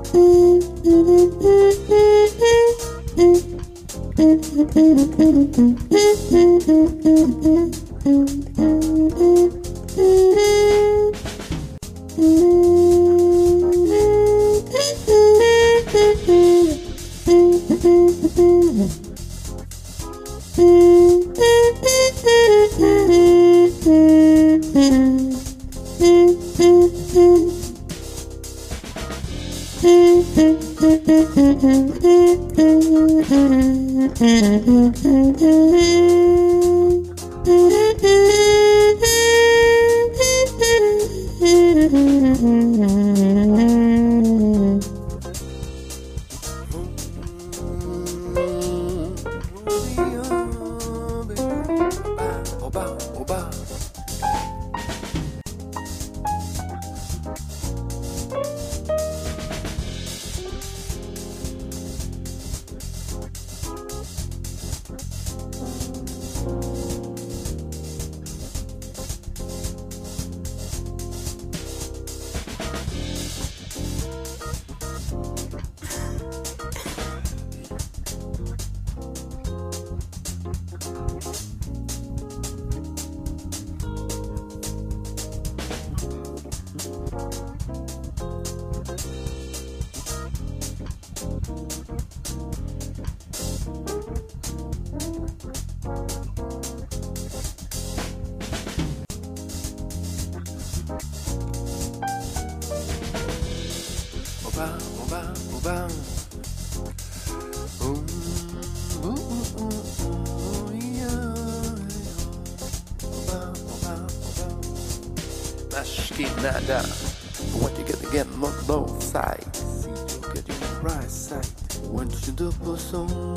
Nada, what you get again on both sides. See you get in the right side. Want you to put some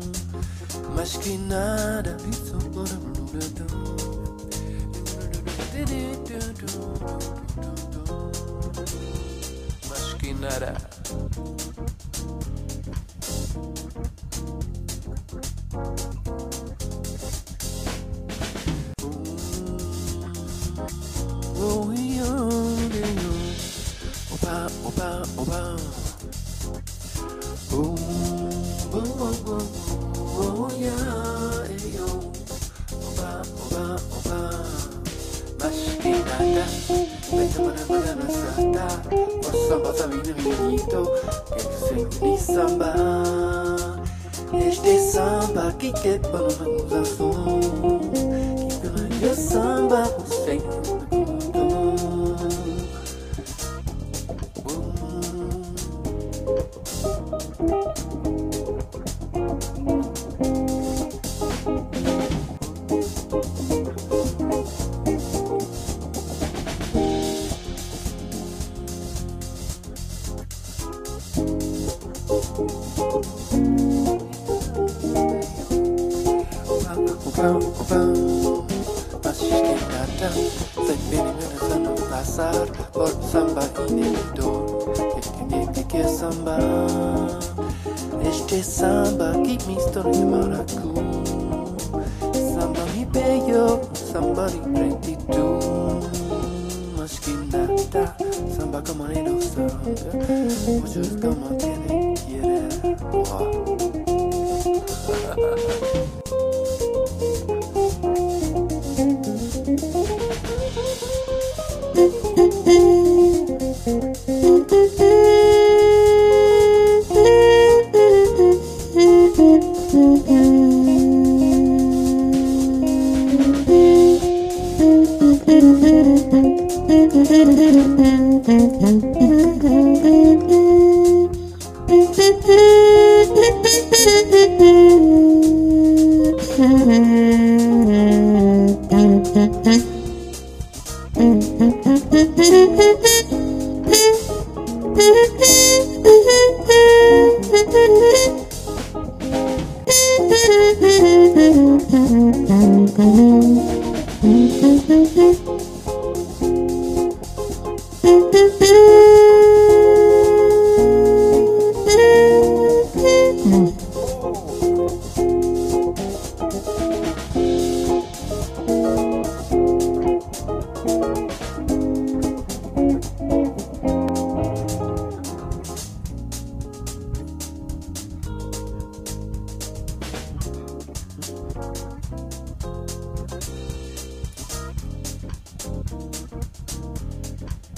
mas que nada. It's all gonna mas que nada. Este samba que quebramos a som, que pela samba sem por samba inédito. Que é samba? Este samba que mistura de maracu. Samba me bello, samba de gratitud. Mas que nada, samba como en el samba. Muchos como tienen quieren.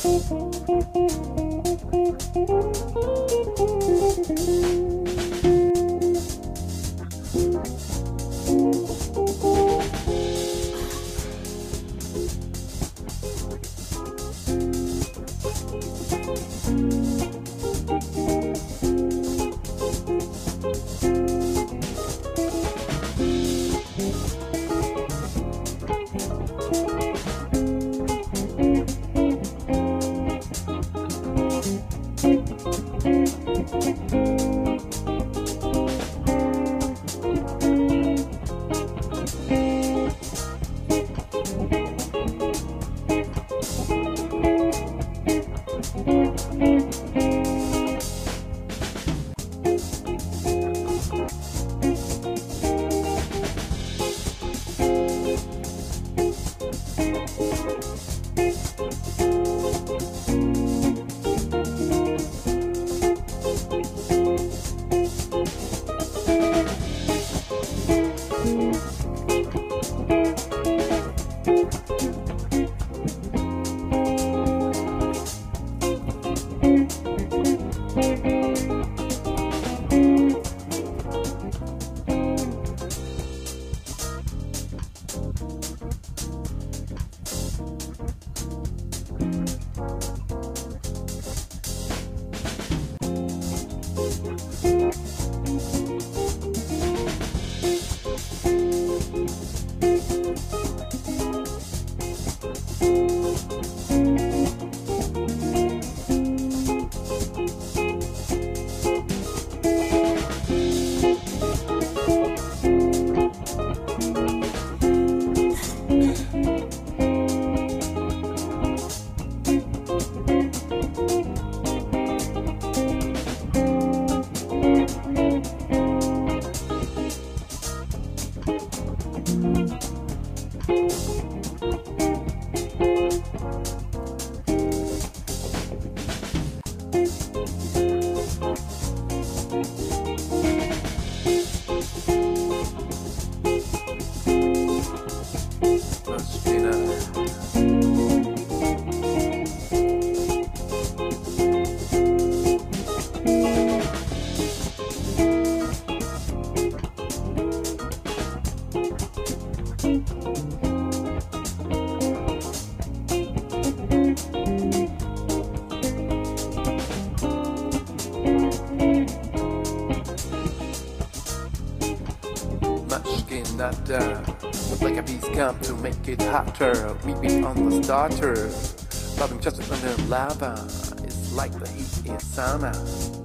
Like a beast come to make it hotter. We be on the starter. Loving just under lava. It's like the heat in sauna.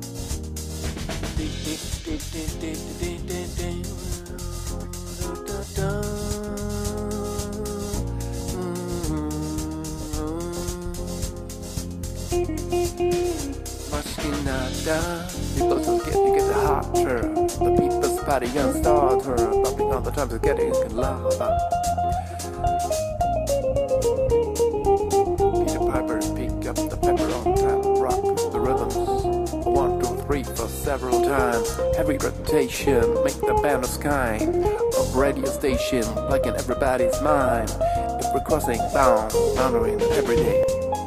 People just get hotter. The people's party and starter. Bubbling all the time to get it in lava. Peter Piper picked up the pepper on top. Rock the rhythms. 1, 2, 3 for several times. Heavy rotation, make the band of sky. Of radio station, like in everybody's mind. If we're crossing boundary every day.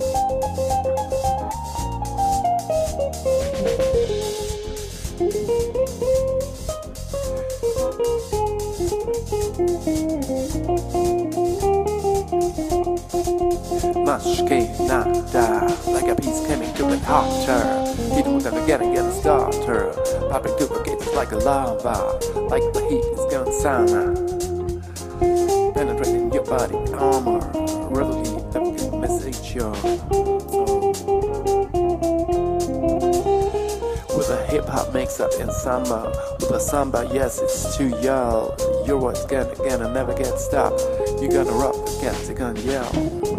Much nada, like a piece coming to the hotter. It will never get a starter. Popping duplicates like a lava, like the heat is gone sauna. Penetrating your body armor, readily that can message your soul. With a hip hop mix up in samba, with a samba, yes it's too yell. Your voice gonna never get stopped. You gotta rock the cats, you gonna yell.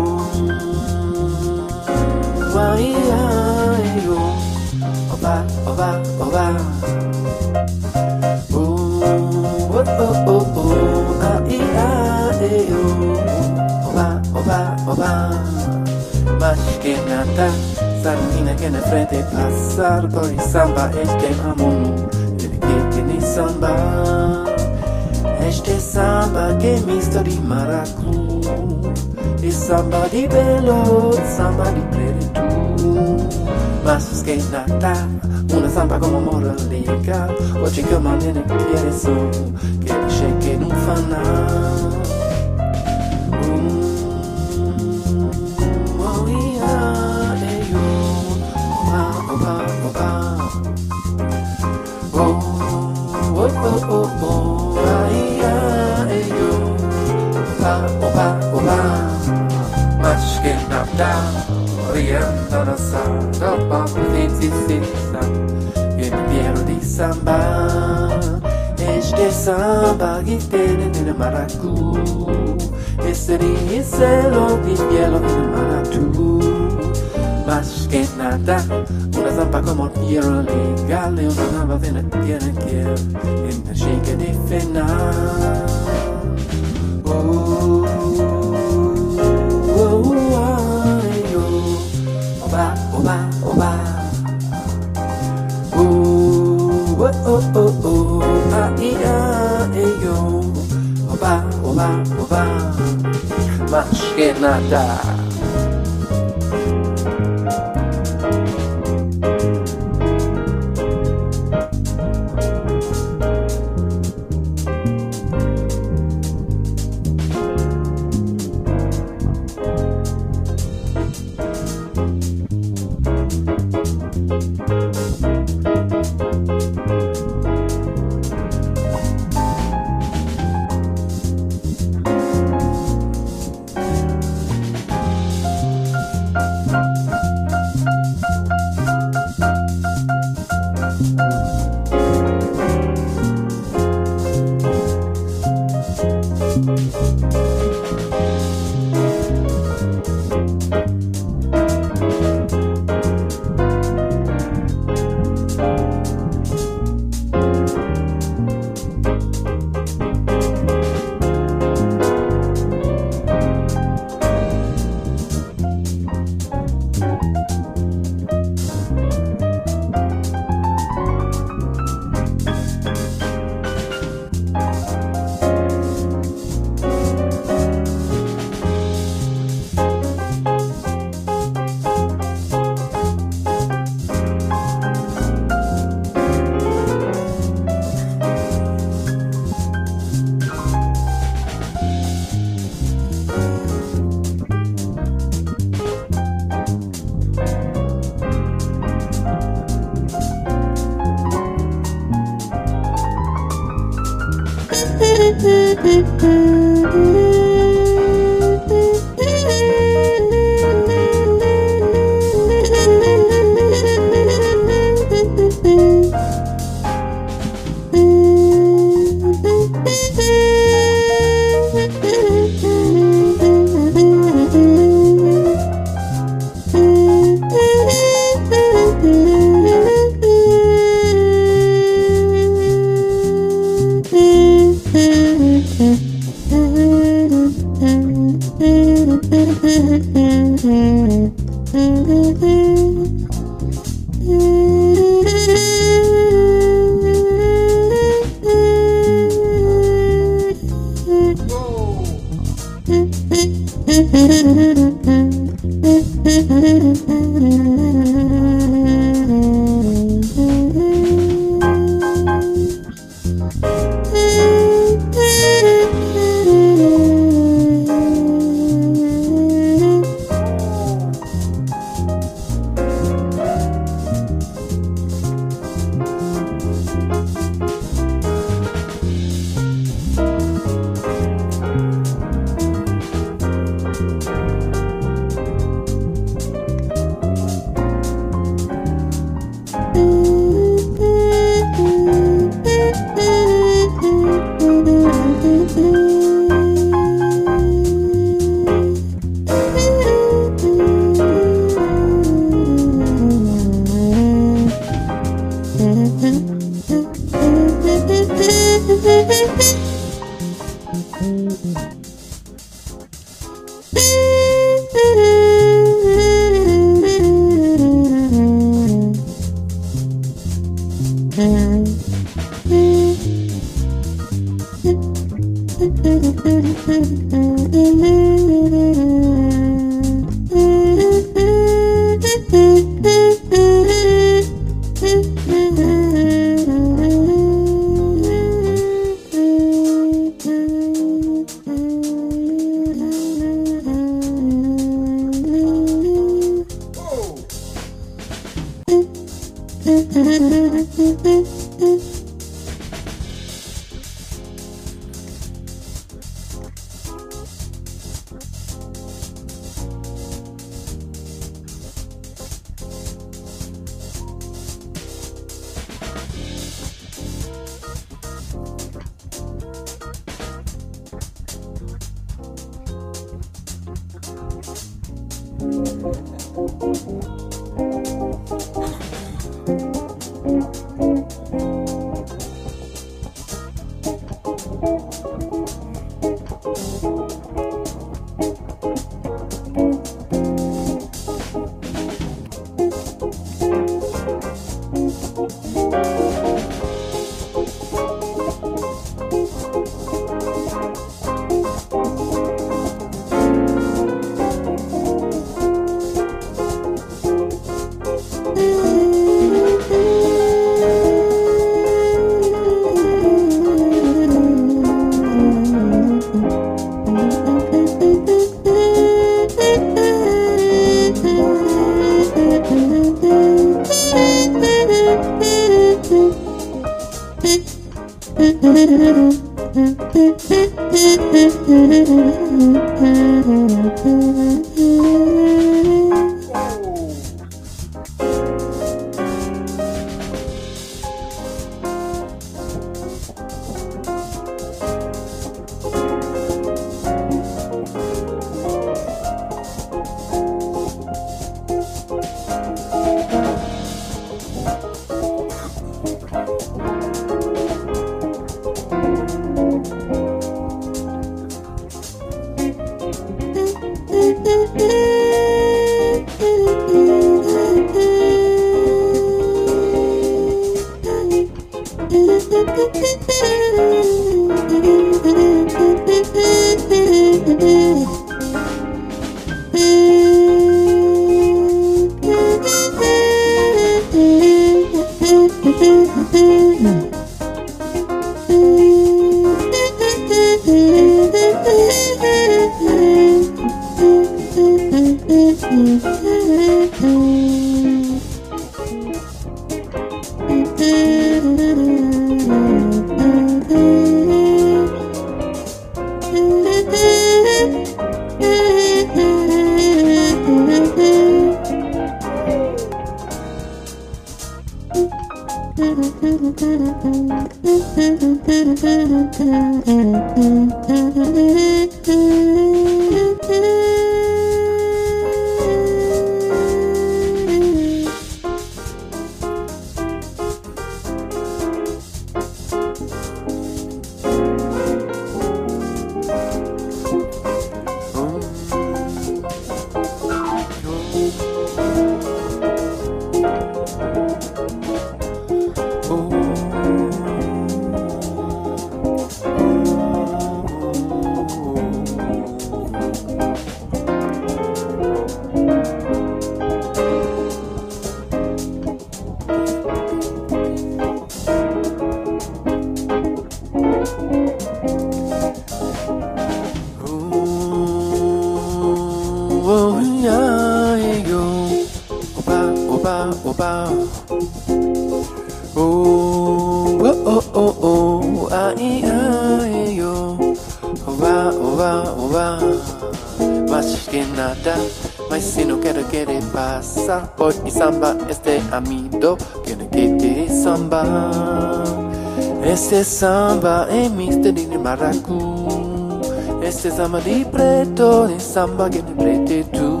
Mas si no quiero que le pasa, hoy mi samba este amido quiere que te samba. Este samba è misteri di maracú. Este samba di preto, di samba che ne prete tu.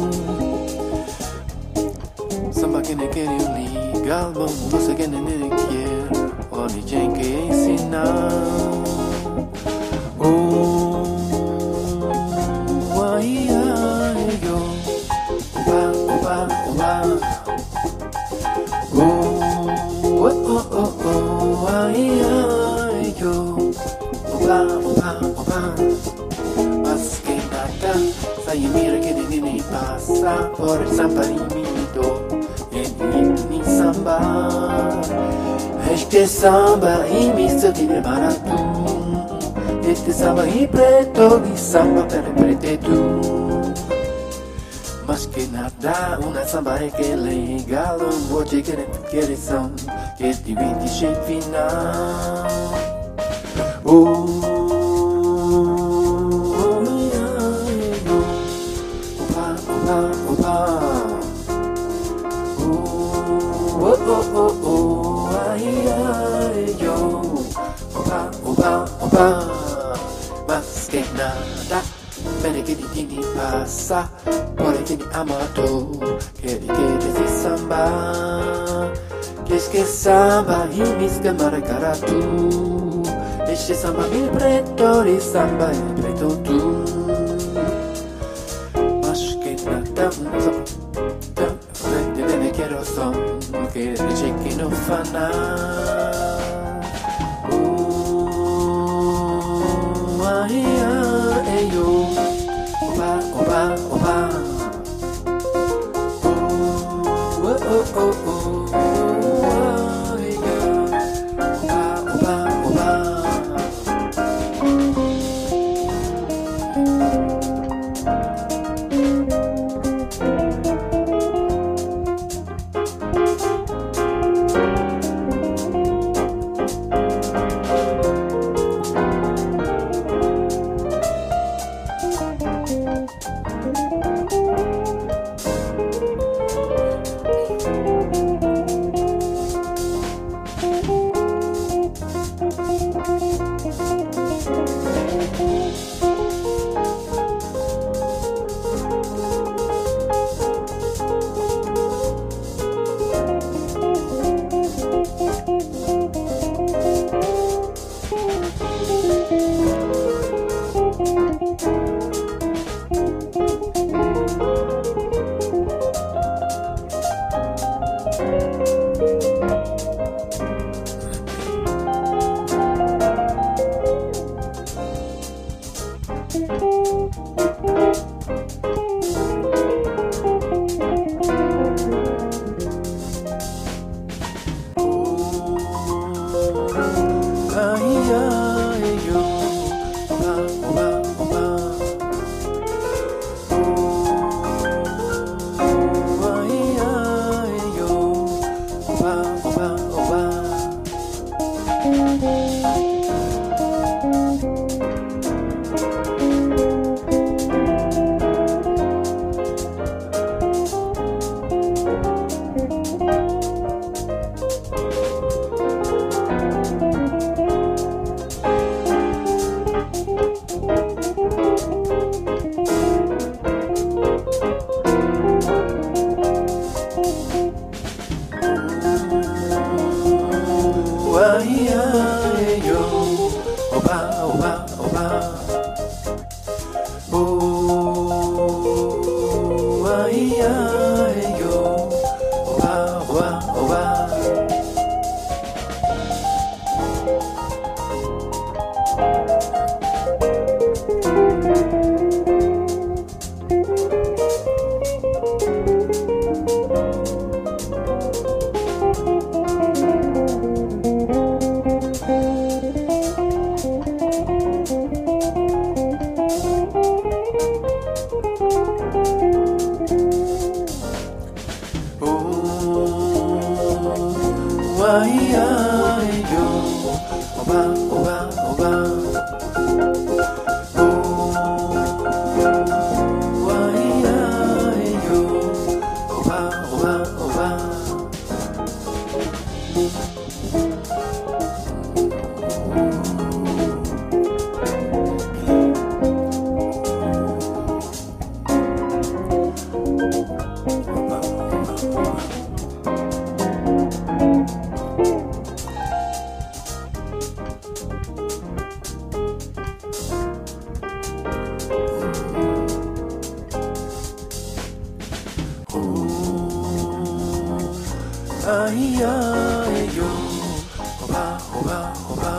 Samba che ne quiere liga al mundo, você que ne quiere, ogni gente che ensinar. Sai mira che ne passa, por el samba limito, ni samba. Este samba e misto di maracú. Este samba e preto, di samba per prete tu. Mas que nada, una samba é que legal, vou te querer são, que divide shape final. Mas que nada, bene que ni passa, por que ni amato, que se samba, que samba e mis que marcará tu, este samba mi preto e samba e preto tu. Mas que nada, bene quiero son, que dice que no fa nada. ai, ai, yo. Oba, oba, oba. Oh, ai, ai, yo. Oba, oba, oba. Ai, ai, yo. Oba, oba, oba. Oh, ai, ai, yo. Oba, oba, oba. Ai, ai, yo. Oba, oba, oba.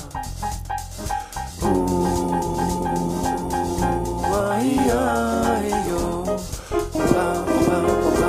Oh, ai, ai, yo. Oba, oba, oba.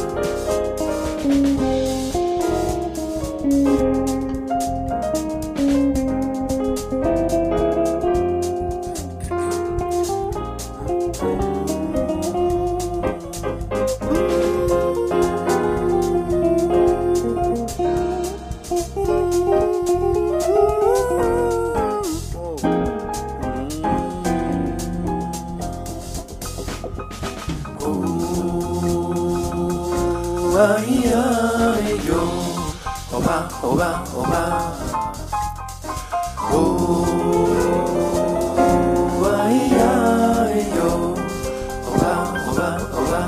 Ai, ai, yo. Oba, oba, oba. Oh, ai, ai, yo. Oba, oba, oba.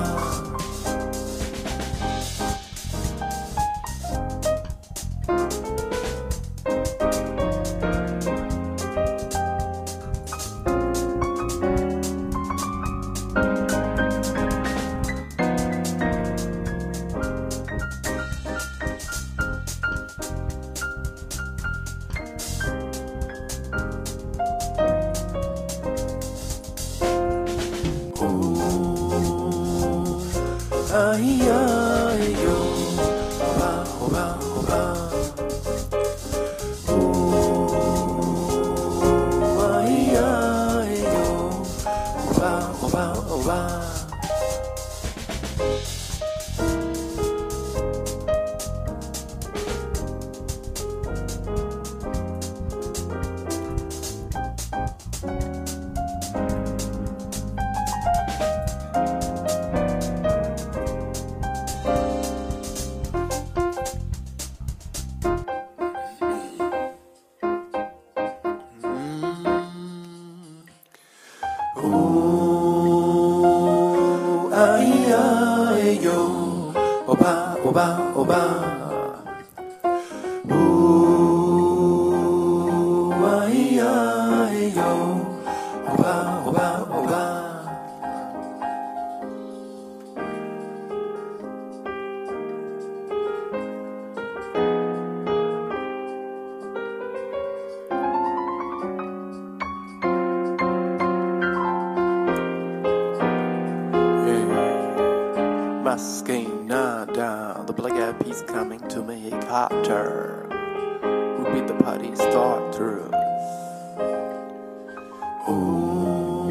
Ai, ai, yo. Oba, oba, oba. Oh, ai, ai, yo. Oba, oba, oba. Oh, ai, ai, yo. Oba, oba, oba. Oh, ai, ai, yo. Oba, oba, oba. Masquerada, the Black Eyed Peas coming to make Carter, who beat the party starters.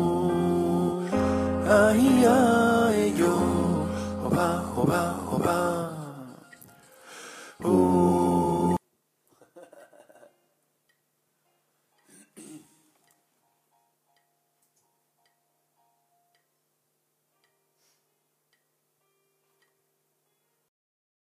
Oh, ai, ai, yo. Oba, oba, oba.